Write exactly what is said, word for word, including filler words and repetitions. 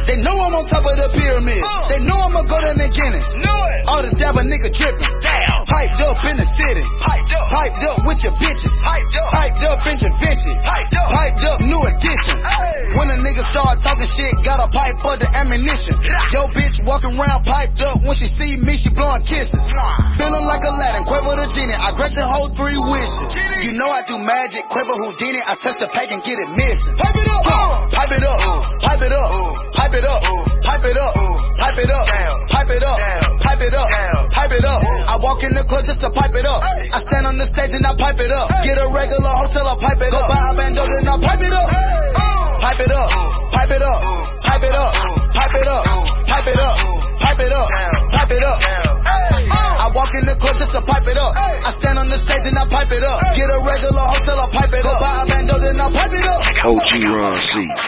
They know I'm on top of the pyramid. Uh. They know I'ma go to McGinnis. Know it. All this dab a nigga drippin'. Damn. Piped up in the city. Piped up. Piped up with your bitches. Piped up. Piped up in your Vinci. Piped up. Piped up new edition. Hey. When a nigga start talking shit, gotta pipe up the ammunition. Yeah. Yo bitch walking around piped up. When she see me, she blowing kisses. Nah. Feeling like Aladdin, Quavo the genie. I grant your whole three wishes. Genie. You know I do magic, Quavo Houdini. I touch the pack and get it missing. Pipe it up. Uh. Pipe it up. Uh. Pipe it up. Uh. Pipe it up. Uh. Pipe it up. Uh. Pipe it up. Down. Pipe it up. Down. Pipe it up. Down. Pipe it up. Down. I walk in the club just to pipe it up. Hey. I stand on the stage and I pipe it up. Hey. Get a regular hotel, I pipe it Go up. Go buy a bando and I pipe it up. Hey. Uh. Pipe it up. Uh. Pipe it up. Uh. Pipe it up. Uh. Pipe it up. Uh. Pipe it up. Uh. Pipe it up. Down. Pipe it up. Down. Hey. Uh. I walk in the club just to pipe it up. Hey. I stand on the stage and I pipe it up. Hey. Get a regular hotel, I pipe it Go up. Go buy a bando and I pipe it up. O G Ron C.